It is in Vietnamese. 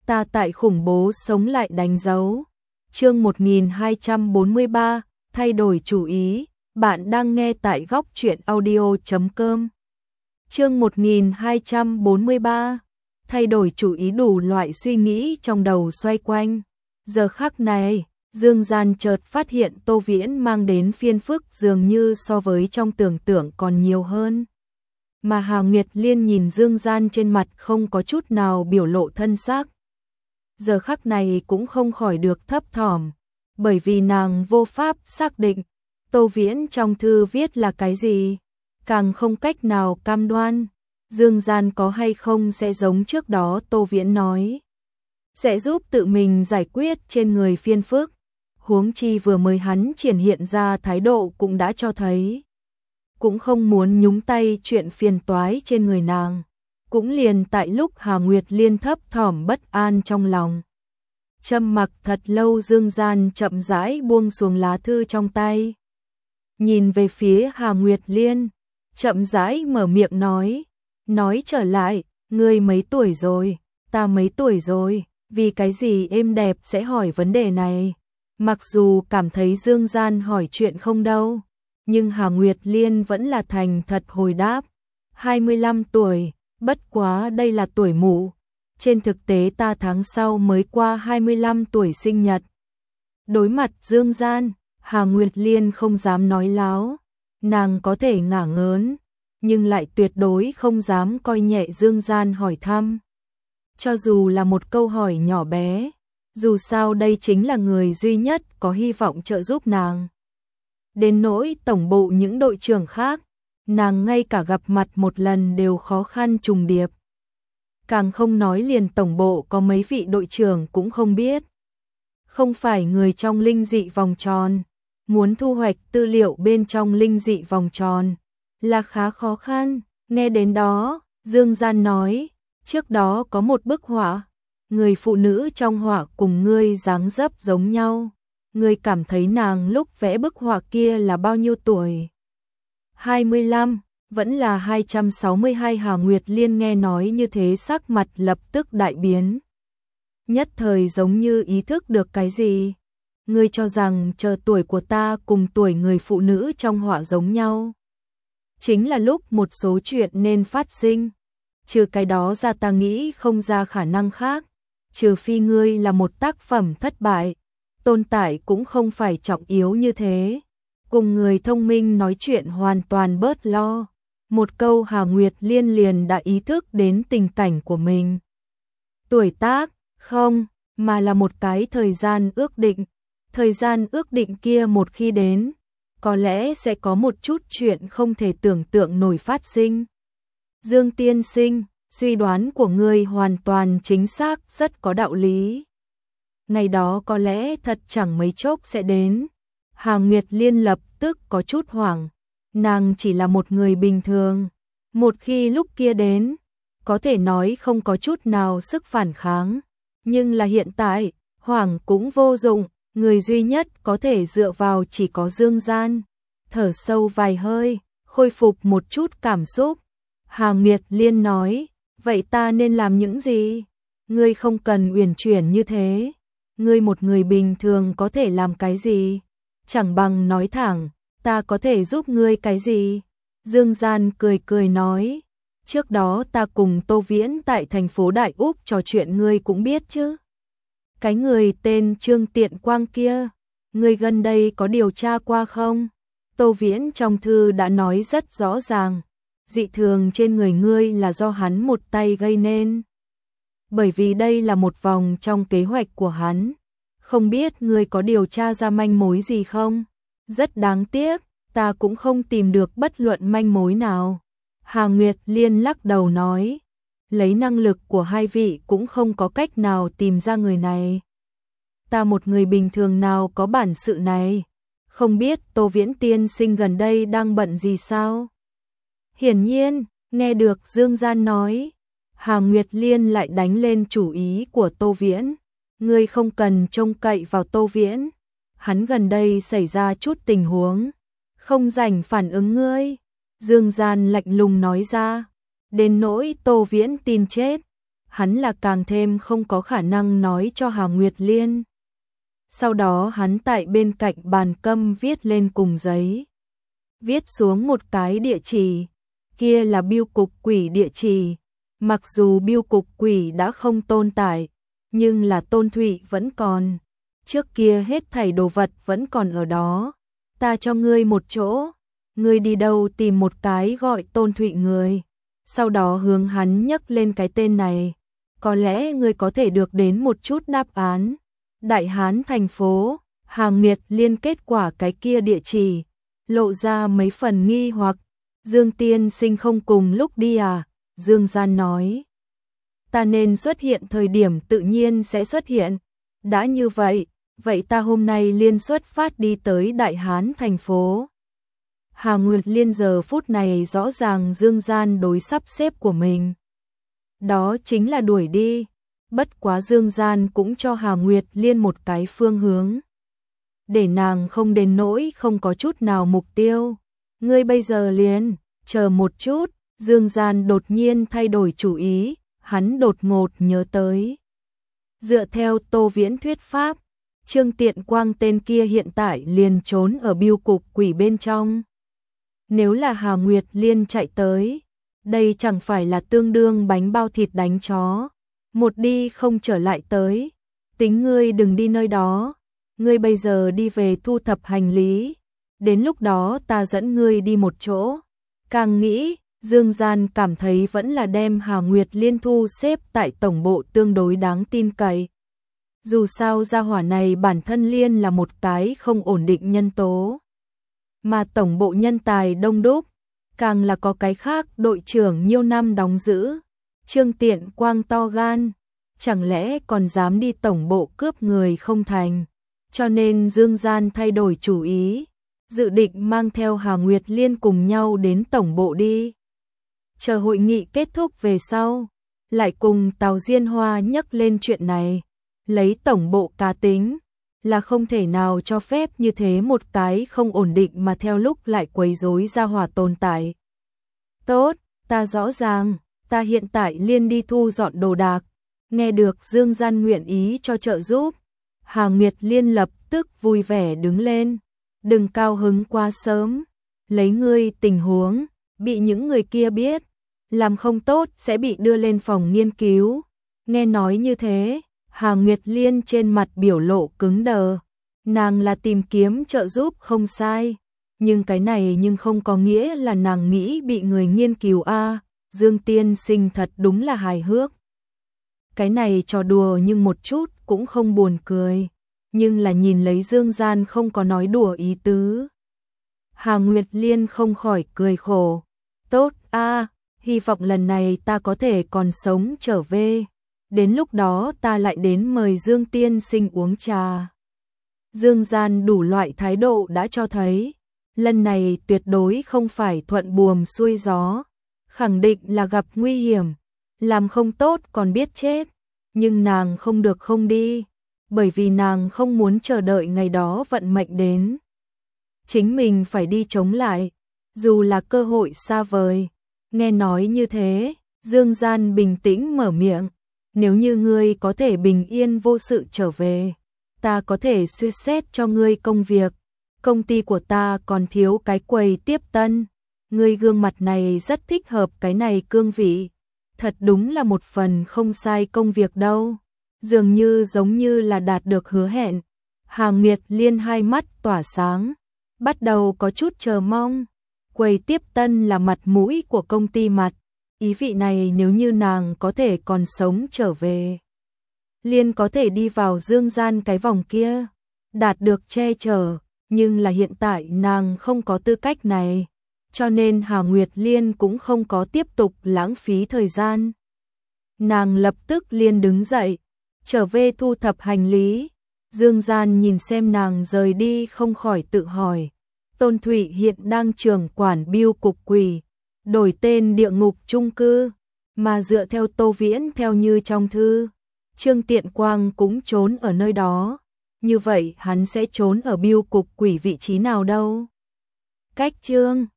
ta tại khủng bố sống lại đánh dấu. Chương 1243, thay đổi chủ ý, bạn đang nghe tại góc truyện audio.com. Chương 1243, thay đổi chủ ý, đủ loại suy nghĩ trong đầu xoay quanh. Giờ khắc này, Dương Gian chợt phát hiện Tô Viễn mang đến phiền phức dường như so với trong tưởng tượng còn nhiều hơn. Mà Hà Nguyệt Liên nhìn Dương Gian trên mặt không có chút nào biểu lộ thân xác. Giờ khắc này cũng không khỏi được thấp thỏm, bởi vì nàng vô pháp xác định Tô Viễn trong thư viết là cái gì, càng không cách nào cam đoan Dương Gian có hay không sẽ giống trước đó Tô Viễn nói, sẽ giúp tự mình giải quyết trên người phiền phức. Huống chi vừa mới hắn triển hiện ra thái độ cũng đã cho thấy cũng không muốn nhúng tay chuyện phiền toái trên người nàng. Cũng liền tại lúc Hà Nguyệt Liên thấp thỏm bất an trong lòng, trầm mặc thật lâu, Dương Gian chậm rãi buông xuống lá thư trong tay, nhìn về phía Hà Nguyệt Liên, chậm rãi mở miệng nói trở lại, ngươi mấy tuổi rồi, ta mấy tuổi rồi, vì cái gì êm đẹp sẽ hỏi vấn đề này. Mặc dù cảm thấy Dương Gian hỏi chuyện không đâu, nhưng Hà Nguyệt Liên vẫn là thành thật hồi đáp, 25 tuổi, bất quá đây là tuổi mụ, trên thực tế ta tháng sau mới qua 25 tuổi sinh nhật. Đối mặt Dương Gian, Hà Nguyệt Liên không dám nói láo, nàng có thể ngả ngớn, nhưng lại tuyệt đối không dám coi nhẹ Dương Gian hỏi thăm. Cho dù là một câu hỏi nhỏ bé, dù sao đây chính là người duy nhất có hy vọng trợ giúp nàng. Đến nỗi tổng bộ những đội trưởng khác, nàng ngay cả gặp mặt một lần đều khó khăn trùng điệp. Càng không nói liền tổng bộ có mấy vị đội trưởng cũng không biết. Không phải người trong linh dị vòng tròn, muốn thu hoạch tư liệu bên trong linh dị vòng tròn là khá khó khăn. Nghe đến đó, Dương Gian nói, trước đó có một bức họa, người phụ nữ trong họa cùng ngươi dáng dấp giống nhau. Ngươi cảm thấy nàng lúc vẽ bức họa kia là bao nhiêu tuổi? 25, vẫn là 262. Hà Nguyệt Liên nghe nói như thế sắc mặt lập tức đại biến. Nhất thời giống như ý thức được cái gì. Ngươi cho rằng chờ tuổi của ta cùng tuổi người phụ nữ trong họa giống nhau, chính là lúc một số chuyện nên phát sinh. Trừ cái đó ra ta nghĩ không ra khả năng khác, trừ phi ngươi là một tác phẩm thất bại. Tồn tại cũng không phải trọng yếu như thế. Cùng người thông minh nói chuyện hoàn toàn bớt lo. Một câu Hà Nguyệt Liên liền đã ý thức đến tình cảnh của mình. Tuổi tác, không, mà là một cái thời gian ước định. Thời gian ước định kia một khi đến, có lẽ sẽ có một chút chuyện không thể tưởng tượng nổi phát sinh. Dương tiên sinh, suy đoán của ngươi hoàn toàn chính xác, rất có đạo lý. Ngày đó có lẽ thật chẳng mấy chốc sẽ đến. Hà Nguyệt Liên lập tức có chút hoảng. Nàng chỉ là một người bình thường. Một khi lúc kia đến, có thể nói không có chút nào sức phản kháng. Nhưng là hiện tại, hoảng cũng vô dụng. Người duy nhất có thể dựa vào chỉ có Dương Gian. Thở sâu vài hơi, khôi phục một chút cảm xúc. Hà Nguyệt Liên nói, vậy ta nên làm những gì? Ngươi không cần uyển chuyển như thế. Ngươi một người bình thường có thể làm cái gì? Chẳng bằng nói thẳng, ta có thể giúp ngươi cái gì? Dương Gian cười cười nói, trước đó ta cùng Tô Viễn tại thành phố Đại Úc trò chuyện ngươi cũng biết chứ. Cái người tên Trương Tiện Quang kia, ngươi gần đây có điều tra qua không? Tô Viễn trong thư đã nói rất rõ ràng, dị thường trên người ngươi là do hắn một tay gây nên. Bởi vì đây là một vòng trong kế hoạch của hắn. Không biết ngươi có điều tra ra manh mối gì không? Rất đáng tiếc, ta cũng không tìm được bất luận manh mối nào. Hà Nguyệt Liên lắc đầu nói, lấy năng lực của hai vị cũng không có cách nào tìm ra người này. Ta một người bình thường nào có bản sự này? Không biết Tô Viễn tiên sinh gần đây đang bận gì sao? Hiển nhiên, nghe được Dương Gian nói, Hà Nguyệt Liên lại đánh lên chủ ý của Tô Viễn. Ngươi không cần trông cậy vào Tô Viễn. Hắn gần đây xảy ra chút tình huống, không rảnh phản ứng ngươi. Dương Gian lạnh lùng nói ra. Đến nỗi Tô Viễn tin chết, hắn là càng thêm không có khả năng nói cho Hà Nguyệt Liên. Sau đó hắn tại bên cạnh bàn câm viết lên cùng giấy. Viết xuống một cái địa chỉ, kia là bưu cục quỷ địa chỉ. Mặc dù bưu cục quỷ đã không tồn tại, nhưng là Tôn Thụy vẫn còn. Trước kia hết thảy đồ vật vẫn còn ở đó. Ta cho ngươi một chỗ, ngươi đi đâu tìm một cái gọi Tôn Thụy người. Sau đó hướng hắn nhấc lên cái tên này. Có lẽ ngươi có thể được đến một chút đáp án. Đại Hán thành phố, Hà Nguyệt Liên kết quả cái kia địa chỉ, lộ ra mấy phần nghi hoặc. Dương tiên sinh không cùng lúc đi à? Dương Gian nói. Ta nên xuất hiện thời điểm tự nhiên sẽ xuất hiện. Đã như vậy, vậy ta hôm nay liên xuất phát đi tới Đại Hán thành phố. Hà Nguyệt Liên giờ phút này rõ ràng Dương Gian đối sắp xếp của mình. Đó chính là đuổi đi. Bất quá Dương Gian cũng cho Hà Nguyệt Liên một cái phương hướng. Để nàng không đến nỗi không có chút nào mục tiêu. Ngươi bây giờ liền, chờ một chút. Dương Gian đột nhiên thay đổi chủ ý, hắn đột ngột nhớ tới. Dựa theo Tô Viễn thuyết pháp, Trương Tiện Quang tên kia hiện tại liền trốn ở bưu cục quỷ bên trong. Nếu là Hà Nguyệt Liên chạy tới, đây chẳng phải là tương đương bánh bao thịt đánh chó. Một đi không trở lại tới, tính ngươi đừng đi nơi đó. Ngươi bây giờ đi về thu thập hành lý, đến lúc đó ta dẫn ngươi đi một chỗ. Càng nghĩ, Dương Gian cảm thấy vẫn là đem Hà Nguyệt Liên thu xếp tại tổng bộ tương đối đáng tin cậy. Dù sao gia hỏa này bản thân liên là một cái không ổn định nhân tố. Mà tổng bộ nhân tài đông đúc, càng là có cái khác đội trưởng nhiều năm đóng giữ. Trương Tiện Quang to gan, chẳng lẽ còn dám đi tổng bộ cướp người không thành. Cho nên Dương Gian thay đổi chủ ý, dự định mang theo Hà Nguyệt Liên cùng nhau đến tổng bộ đi. Chờ hội nghị kết thúc về sau, lại cùng Tào Diên Hoa nhắc lên chuyện này. Lấy tổng bộ cá tính, là không thể nào cho phép như thế một cái không ổn định mà theo lúc lại quấy rối gia hỏa tồn tại. Tốt, ta rõ ràng, ta hiện tại liên đi thu dọn đồ đạc. Nghe được Dương Gian nguyện ý cho trợ giúp, Hà Nguyệt Liên lập tức vui vẻ đứng lên. Đừng cao hứng quá sớm, lấy ngươi tình huống, bị những người kia biết, làm không tốt sẽ bị đưa lên phòng nghiên cứu. Nghe nói như thế, Hà Nguyệt Liên trên mặt biểu lộ cứng đờ. Nàng là tìm kiếm trợ giúp không sai, nhưng cái này nhưng không có nghĩa là nàng nghĩ bị người nghiên cứu a. Dương tiên sinh thật đúng là hài hước. Cái này trò đùa nhưng một chút cũng không buồn cười, nhưng là nhìn lấy Dương Gian không có nói đùa ý tứ. Hà Nguyệt Liên không khỏi cười khổ. Tốt a, hy vọng lần này ta có thể còn sống trở về. Đến lúc đó ta lại đến mời Dương tiên sinh uống trà. Dương Gian đủ loại thái độ đã cho thấy, lần này tuyệt đối không phải thuận buồm xuôi gió, khẳng định là gặp nguy hiểm, làm không tốt còn biết chết, nhưng nàng không được không đi, bởi vì nàng không muốn chờ đợi ngày đó vận mệnh đến. Chính mình phải đi chống lại, dù là cơ hội xa vời. Nghe nói như thế, Dương Gian bình tĩnh mở miệng, nếu như ngươi có thể bình yên vô sự trở về, ta có thể suy xét cho ngươi công việc. Công ty của ta còn thiếu cái quầy tiếp tân, ngươi gương mặt này rất thích hợp cái này cương vị, thật đúng là một phần không sai công việc đâu. Dường như giống như là đạt được hứa hẹn, Hà Nguyệt Liên hai mắt tỏa sáng, bắt đầu có chút chờ mong. Quầy tiếp tân là mặt mũi của công ty mặt, ý vị này nếu như nàng có thể còn sống trở về, Liên có thể đi vào Dương Gian cái vòng kia, đạt được che chở, nhưng là hiện tại nàng không có tư cách này, cho nên Hà Nguyệt Liên cũng không có tiếp tục lãng phí thời gian. Nàng lập tức liền đứng dậy, trở về thu thập hành lý. Dương Gian nhìn xem nàng rời đi không khỏi tự hỏi, Tôn Thụy hiện đang trưởng quản bưu cục quỷ, đổi tên địa ngục chung cư, mà dựa theo Tô Viễn theo như trong thư, Trương Tiện Quang cũng trốn ở nơi đó, như vậy hắn sẽ trốn ở bưu cục quỷ vị trí nào đâu? Cách chương